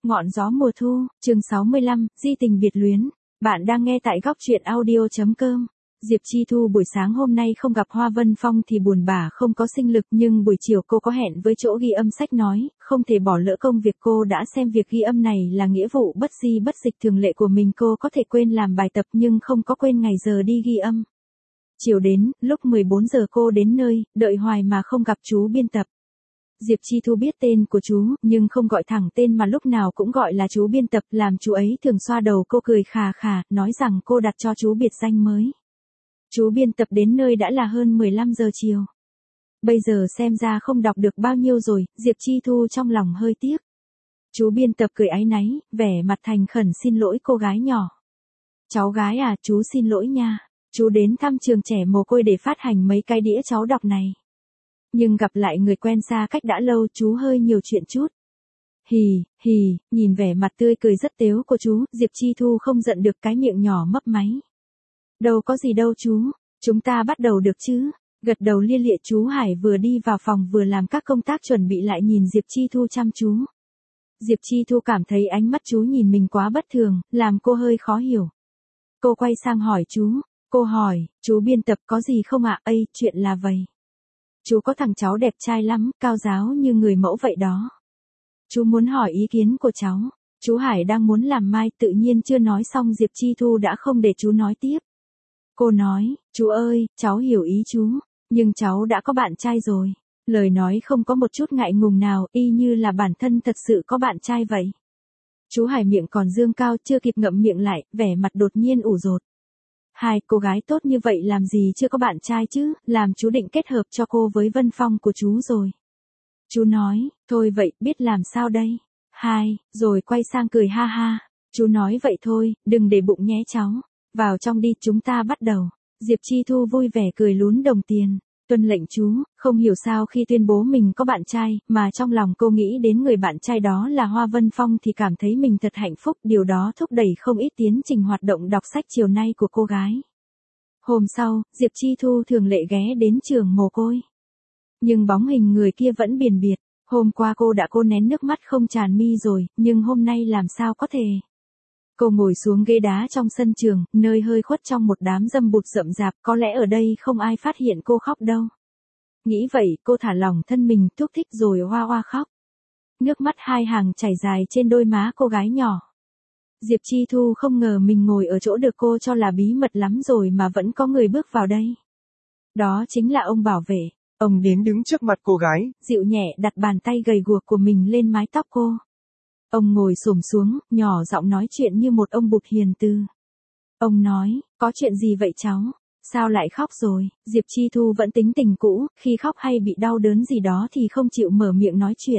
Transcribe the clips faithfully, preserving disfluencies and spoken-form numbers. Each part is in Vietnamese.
Ngọn gió mùa thu, chương sáu mươi lăm, di tình biệt luyến. Bạn đang nghe tại góc truyện audio.com. Diệp Chi Thu buổi sáng hôm nay không gặp Hoa Vân Phong thì buồn bã không có sinh lực, nhưng buổi chiều cô có hẹn với chỗ ghi âm sách nói, không thể bỏ lỡ công việc. Cô đã xem việc ghi âm này là nghĩa vụ bất di bất dịch thường lệ của mình. Cô có thể quên làm bài tập nhưng không có quên ngày giờ đi ghi âm. Chiều đến, lúc mười bốn giờ cô đến nơi, đợi hoài mà không gặp chú biên tập. Diệp Chi Thu biết tên của chú, nhưng không gọi thẳng tên mà lúc nào cũng gọi là chú biên tập, làm chú ấy thường xoa đầu cô cười khà khà, nói rằng cô đặt cho chú biệt danh mới. Chú biên tập đến nơi đã là hơn mười lăm giờ chiều. Bây giờ xem ra không đọc được bao nhiêu rồi, Diệp Chi Thu trong lòng hơi tiếc. Chú biên tập cười áy náy, vẻ mặt thành khẩn xin lỗi cô gái nhỏ. Cháu gái à, chú xin lỗi nha. Chú đến thăm trường trẻ mồ côi để phát hành mấy cái đĩa cháu đọc này. Nhưng gặp lại người quen xa cách đã lâu, chú hơi nhiều chuyện chút. Hì, hì, nhìn vẻ mặt tươi cười rất tếu của chú, Diệp Chi Thu không giận được, cái miệng nhỏ mấp máy. Đâu có gì đâu chú, chúng ta bắt đầu được chứ. Gật đầu lia lịa. Chú Hải vừa đi vào phòng vừa làm các công tác chuẩn bị lại nhìn Diệp Chi Thu chăm chú. Diệp Chi Thu cảm thấy ánh mắt chú nhìn mình quá bất thường, làm cô hơi khó hiểu. Cô quay sang hỏi chú, cô hỏi, chú biên tập có gì không ạ? Ây, chuyện là vậy. Chú có thằng cháu đẹp trai lắm, cao giáo như người mẫu vậy đó. Chú muốn hỏi ý kiến của cháu. Chú Hải đang muốn làm mai, tự nhiên chưa nói xong Diệp Chi Thu đã không để chú nói tiếp. Cô nói, chú ơi, cháu hiểu ý chú, nhưng cháu đã có bạn trai rồi. Lời nói không có một chút ngại ngùng nào, y như là bản thân thật sự có bạn trai vậy. Chú Hải miệng còn dương cao, chưa kịp ngậm miệng lại, vẻ mặt đột nhiên ủ rột. Hai cô gái tốt như vậy làm gì chưa có bạn trai chứ, làm chú định kết hợp cho cô với Vân Phong của chú rồi. Chú nói, thôi vậy, biết làm sao đây. Hai, rồi quay sang cười ha ha. Chú nói vậy thôi, đừng để bụng nhé cháu. Vào trong đi, chúng ta bắt đầu. Diệp Chi Thu vui vẻ cười lún đồng tiền. Tuân lệnh chú. Không hiểu sao khi tuyên bố mình có bạn trai, mà trong lòng cô nghĩ đến người bạn trai đó là Hoa Vân Phong thì cảm thấy mình thật hạnh phúc. Điều đó thúc đẩy không ít tiến trình hoạt động đọc sách chiều nay của cô gái. Hôm sau, Diệp Chi Thu thường lệ ghé đến trường mồ côi. Nhưng bóng hình người kia vẫn biền biệt. Hôm qua cô đã cố nén nước mắt không tràn mi rồi, nhưng hôm nay làm sao có thể. Cô ngồi xuống ghế đá trong sân trường, nơi hơi khuất trong một đám dâm bụt rậm rạp, có lẽ ở đây không ai phát hiện cô khóc đâu. Nghĩ vậy, cô thả lỏng thân mình, thúc thích rồi hoa hoa khóc. Nước mắt hai hàng chảy dài trên đôi má cô gái nhỏ. Diệp Chi Thu không ngờ mình ngồi ở chỗ được cô cho là bí mật lắm rồi mà vẫn có người bước vào đây. Đó chính là ông bảo vệ. Ông đến đứng trước mặt cô gái, dịu nhẹ đặt bàn tay gầy guộc của mình lên mái tóc cô. Ông ngồi xổm xuống, nhỏ giọng nói chuyện như một ông bụt hiền từ. Ông nói, có chuyện gì vậy cháu? Sao lại khóc rồi? Diệp Chi Thu vẫn tính tình cũ, khi khóc hay bị đau đớn gì đó thì không chịu mở miệng nói chuyện.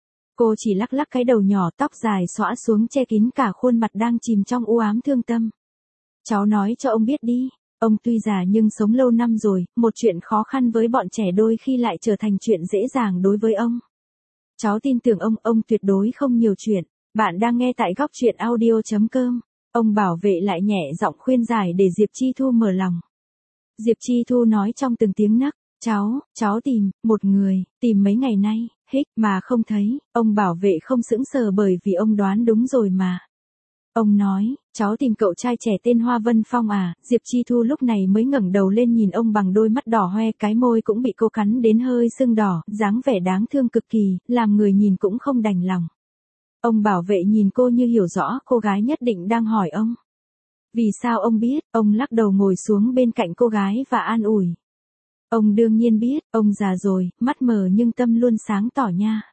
Cô chỉ lắc lắc cái đầu nhỏ, tóc dài xõa xuống che kín cả khuôn mặt đang chìm trong u ám thương tâm. Cháu nói cho ông biết đi. Ông tuy già nhưng sống lâu năm rồi, một chuyện khó khăn với bọn trẻ đôi khi lại trở thành chuyện dễ dàng đối với ông. Cháu tin tưởng ông, ông tuyệt đối không nhiều chuyện. Bạn đang nghe tại góc truyện audio.com. Ông bảo vệ lại nhẹ giọng khuyên giải để Diệp Chi Thu mở lòng. Diệp Chi Thu nói trong từng tiếng nấc, cháu, cháu tìm, một người, tìm mấy ngày nay, hích, mà không thấy. Ông bảo vệ không sững sờ bởi vì ông đoán đúng rồi mà. Ông nói, cháu tìm cậu trai trẻ tên Hoa Vân Phong à? Diệp Chi Thu lúc này mới ngẩng đầu lên nhìn ông bằng đôi mắt đỏ hoe, cái môi cũng bị cô cắn đến hơi sưng đỏ, dáng vẻ đáng thương cực kỳ, làm người nhìn cũng không đành lòng. Ông bảo vệ nhìn cô như hiểu rõ cô gái nhất định đang hỏi ông. Vì sao ông biết? Ông lắc đầu ngồi xuống bên cạnh cô gái và an ủi. Ông đương nhiên biết, ông già rồi, mắt mờ nhưng tâm luôn sáng tỏ nha.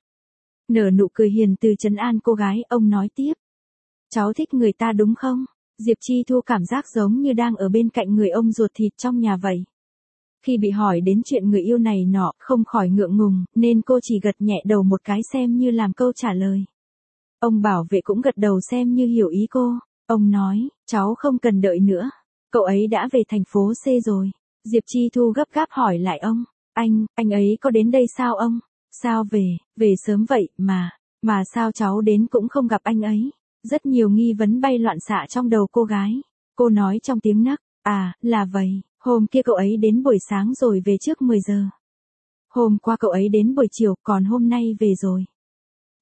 Nở nụ cười hiền từ trấn an cô gái, ông nói tiếp. Cháu thích người ta đúng không? Diệp Chi Thu cảm giác giống như đang ở bên cạnh người ông ruột thịt trong nhà vậy. Khi bị hỏi đến chuyện người yêu này nọ, không khỏi ngượng ngùng, nên cô chỉ gật nhẹ đầu một cái xem như làm câu trả lời. Ông bảo vệ cũng gật đầu xem như hiểu ý cô. Ông nói, cháu không cần đợi nữa. Cậu ấy đã về thành phố C rồi. Diệp Chi Thu gấp gáp hỏi lại ông. Anh, anh ấy có đến đây sao ông? Sao về, về sớm vậy mà, mà sao cháu đến cũng không gặp anh ấy? Rất nhiều nghi vấn bay loạn xạ trong đầu cô gái. Cô nói trong tiếng nấc, à, là vậy, hôm kia cậu ấy đến buổi sáng rồi về trước mười giờ. Hôm qua cậu ấy đến buổi chiều, còn hôm nay về rồi.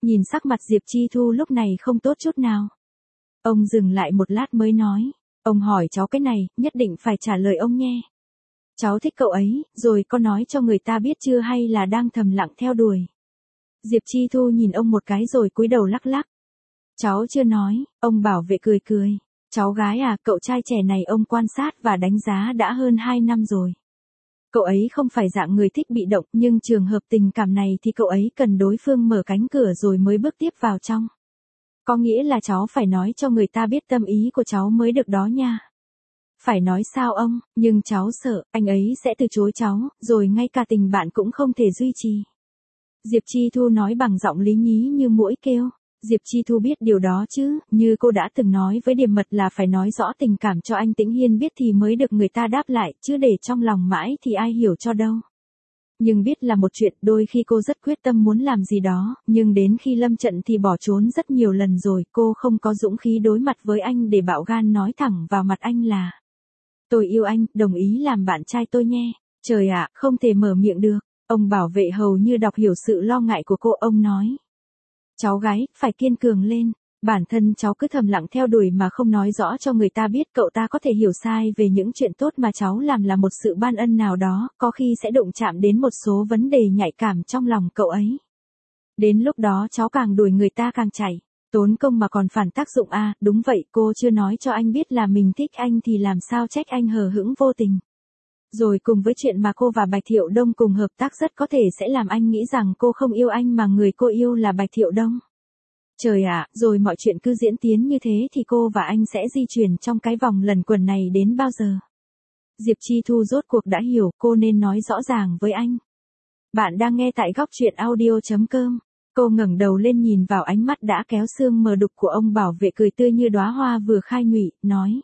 Nhìn sắc mặt Diệp Chi Thu lúc này không tốt chút nào. Ông dừng lại một lát mới nói, ông hỏi cháu cái này, nhất định phải trả lời ông nghe. Cháu thích cậu ấy, rồi có nói cho người ta biết chưa hay là đang thầm lặng theo đuổi? Diệp Chi Thu nhìn ông một cái rồi cúi đầu lắc lắc. Cháu chưa nói, ông bảo vệ cười cười. Cháu gái à, cậu trai trẻ này ông quan sát và đánh giá đã hơn hai năm rồi. Cậu ấy không phải dạng người thích bị động, nhưng trường hợp tình cảm này thì cậu ấy cần đối phương mở cánh cửa rồi mới bước tiếp vào trong. Có nghĩa là cháu phải nói cho người ta biết tâm ý của cháu mới được đó nha. Phải nói sao ông, nhưng cháu sợ, anh ấy sẽ từ chối cháu, rồi ngay cả tình bạn cũng không thể duy trì. Diệp Chi Thu nói bằng giọng lý nhí như muỗi kêu. Diệp Chi Thu biết điều đó chứ, như cô đã từng nói với Điềm Mật là phải nói rõ tình cảm cho anh Tĩnh Hiên biết thì mới được người ta đáp lại, chứ để trong lòng mãi thì ai hiểu cho đâu. Nhưng biết là một chuyện, đôi khi cô rất quyết tâm muốn làm gì đó, nhưng đến khi lâm trận thì bỏ trốn rất nhiều lần rồi, cô không có dũng khí đối mặt với anh để bạo gan nói thẳng vào mặt anh là: tôi yêu anh, đồng ý làm bạn trai tôi nhé. Trời ạ, không thể mở miệng được. Ông bảo vệ hầu như đọc hiểu sự lo ngại của cô, ông nói. Cháu gái, phải kiên cường lên. Bản thân cháu cứ thầm lặng theo đuổi mà không nói rõ cho người ta biết, cậu ta có thể hiểu sai về những chuyện tốt mà cháu làm là một sự ban ân nào đó, có khi sẽ đụng chạm đến một số vấn đề nhạy cảm trong lòng cậu ấy. Đến lúc đó cháu càng đuổi người ta càng chạy. Tốn công mà còn phản tác dụng à, đúng vậy, cô chưa nói cho anh biết là mình thích anh thì làm sao trách anh hờ hững vô tình. Rồi cùng với chuyện mà cô và Bạch Thiệu Đông cùng hợp tác rất có thể sẽ làm anh nghĩ rằng cô không yêu anh mà người cô yêu là Bạch Thiệu Đông. Trời ạ, rồi mọi chuyện cứ diễn tiến như thế thì cô và anh sẽ di chuyển trong cái vòng luẩn quẩn này đến bao giờ? Diệp Chi Thu rốt cuộc đã hiểu, cô nên nói rõ ràng với anh. Bạn đang nghe tại góc truyện audio.com. Cô ngẩng đầu lên nhìn vào ánh mắt đã kéo xương mờ đục của ông bảo vệ, cười tươi như đóa hoa vừa khai nhụy, nói.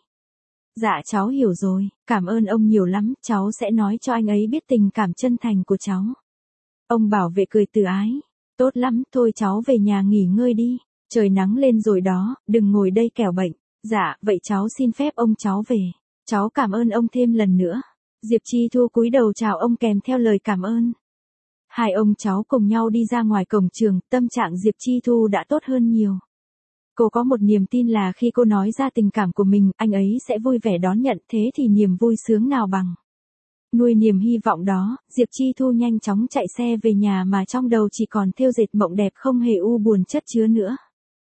Dạ cháu hiểu rồi, cảm ơn ông nhiều lắm, cháu sẽ nói cho anh ấy biết tình cảm chân thành của cháu. Ông bảo vệ cười từ ái. Tốt lắm, thôi cháu về nhà nghỉ ngơi đi, trời nắng lên rồi đó, đừng ngồi đây kẻo bệnh. Dạ, vậy cháu xin phép ông cháu về. Cháu cảm ơn ông thêm lần nữa. Diệp Chi Thu cúi đầu chào ông kèm theo lời cảm ơn. Hai ông cháu cùng nhau đi ra ngoài cổng trường, tâm trạng Diệp Chi Thu đã tốt hơn nhiều. Cô có một niềm tin là khi cô nói ra tình cảm của mình, anh ấy sẽ vui vẻ đón nhận, thế thì niềm vui sướng nào bằng. Nuôi niềm hy vọng đó, Diệp Chi Thu nhanh chóng chạy xe về nhà mà trong đầu chỉ còn thêu dệt mộng đẹp không hề u buồn chất chứa nữa.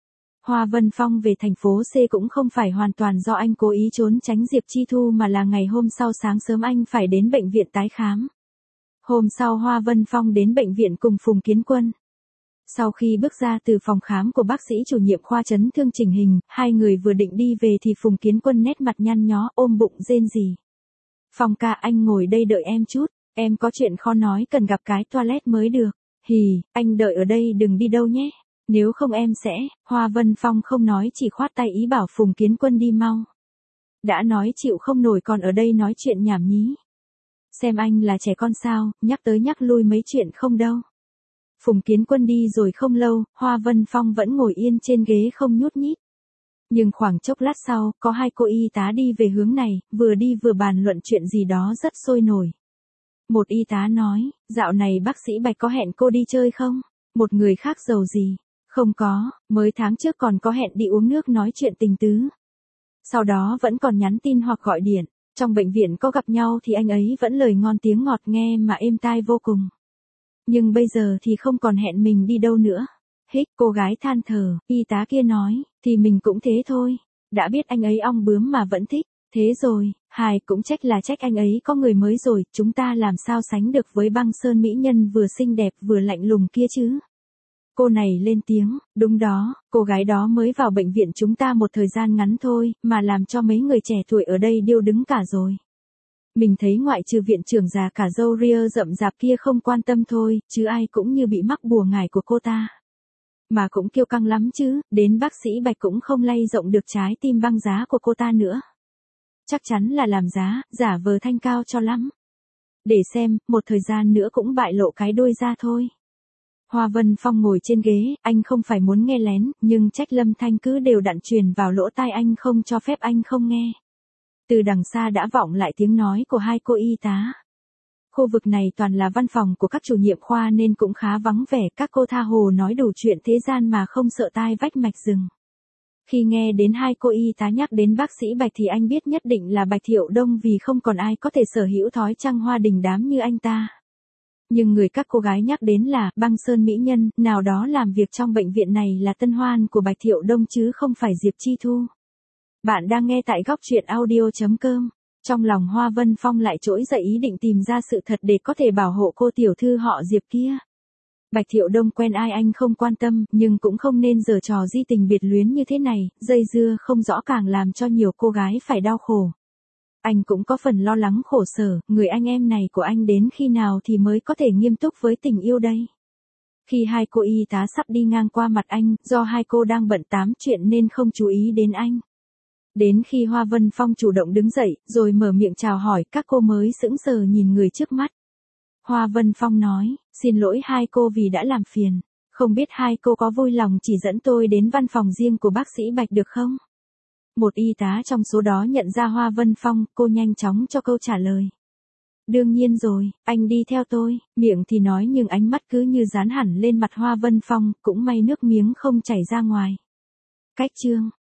Hoa Vân Phong về thành phố C cũng không phải hoàn toàn do anh cố ý trốn tránh Diệp Chi Thu mà là ngày hôm sau sáng sớm anh phải đến bệnh viện tái khám. Hôm sau Hoa Vân Phong đến bệnh viện cùng Phùng Kiến Quân. Sau khi bước ra từ phòng khám của bác sĩ chủ nhiệm khoa chấn thương chỉnh hình, hai người vừa định đi về thì Phùng Kiến Quân nét mặt nhăn nhó, ôm bụng rên rỉ. Phong ca, anh ngồi đây đợi em chút, em có chuyện khó nói cần gặp cái toilet mới được. Hì, anh đợi ở đây đừng đi đâu nhé, nếu không em sẽ. Hoa Vân Phong không nói chỉ khoát tay ý bảo Phùng Kiến Quân đi mau. Đã nói chịu không nổi còn ở đây nói chuyện nhảm nhí. Xem anh là trẻ con sao, nhắc tới nhắc lui mấy chuyện không đâu. Phùng Kiến Quân đi rồi không lâu, Hoa Vân Phong vẫn ngồi yên trên ghế không nhúc nhích. Nhưng khoảng chốc lát sau, có hai cô y tá đi về hướng này, vừa đi vừa bàn luận chuyện gì đó rất sôi nổi. Một y tá nói, dạo này bác sĩ Bạch có hẹn cô đi chơi không? Một người khác giàu gì? Không có, mới tháng trước còn có hẹn đi uống nước nói chuyện tình tứ. Sau đó vẫn còn nhắn tin hoặc gọi điện, trong bệnh viện có gặp nhau thì anh ấy vẫn lời ngon tiếng ngọt nghe mà êm tai vô cùng. Nhưng bây giờ thì không còn hẹn mình đi đâu nữa. Hích, cô gái than thở, y tá kia nói, thì mình cũng thế thôi. Đã biết anh ấy ong bướm mà vẫn thích. Thế rồi, hài cũng trách là trách anh ấy có người mới rồi, chúng ta làm sao sánh được với Băng Sơn mỹ nhân vừa xinh đẹp vừa lạnh lùng kia chứ. Cô này lên tiếng, đúng đó, cô gái đó mới vào bệnh viện chúng ta một thời gian ngắn thôi, mà làm cho mấy người trẻ tuổi ở đây điêu đứng cả rồi. Mình thấy ngoại trừ viện trưởng già cả râu ria rậm rạp kia không quan tâm thôi, chứ ai cũng như bị mắc bùa ngải của cô ta. Mà cũng kiêu căng lắm chứ, đến bác sĩ Bạch cũng không lay rộng được trái tim băng giá của cô ta nữa. Chắc chắn là làm giá, giả vờ thanh cao cho lắm. Để xem, một thời gian nữa cũng bại lộ cái đuôi ra thôi. Hoa Vân Phong ngồi trên ghế, anh không phải muốn nghe lén, nhưng trách Lâm Thanh cứ đều đặn truyền vào lỗ tai anh không cho phép anh không nghe. Từ đằng xa đã vọng lại tiếng nói của hai cô y tá. Khu vực này toàn là văn phòng của các chủ nhiệm khoa nên cũng khá vắng vẻ, các cô tha hồ nói đủ chuyện thế gian mà không sợ tai vách mạch rừng. Khi nghe đến hai cô y tá nhắc đến bác sĩ Bạch thì anh biết nhất định là Bạch Thiệu Đông, vì không còn ai có thể sở hữu thói trăng hoa đình đám như anh ta. Nhưng người các cô gái nhắc đến là Băng Sơn mỹ nhân, nào đó làm việc trong bệnh viện này là tân hoan của Bạch Thiệu Đông chứ không phải Diệp Chi Thu. Bạn đang nghe tại góc truyện audio chấm com. Trong lòng Hoa Vân Phong lại trỗi dậy ý định tìm ra sự thật để có thể bảo hộ cô tiểu thư họ Diệp kia. Bạch Thiệu Đông quen ai anh không quan tâm, nhưng cũng không nên giở trò di tình biệt luyến như thế này, dây dưa không rõ càng làm cho nhiều cô gái phải đau khổ. Anh cũng có phần lo lắng khổ sở, người anh em này của anh đến khi nào thì mới có thể nghiêm túc với tình yêu đây. Khi hai cô y tá sắp đi ngang qua mặt anh, do hai cô đang bận tám chuyện nên không chú ý đến anh. Đến khi Hoa Vân Phong chủ động đứng dậy, rồi mở miệng chào hỏi, các cô mới sững sờ nhìn người trước mắt. Hoa Vân Phong nói, xin lỗi hai cô vì đã làm phiền. Không biết hai cô có vui lòng chỉ dẫn tôi đến văn phòng riêng của bác sĩ Bạch được không? Một y tá trong số đó nhận ra Hoa Vân Phong, cô nhanh chóng cho câu trả lời. Đương nhiên rồi, anh đi theo tôi, miệng thì nói nhưng ánh mắt cứ như dán hẳn lên mặt Hoa Vân Phong, cũng may nước miếng không chảy ra ngoài. Cách chương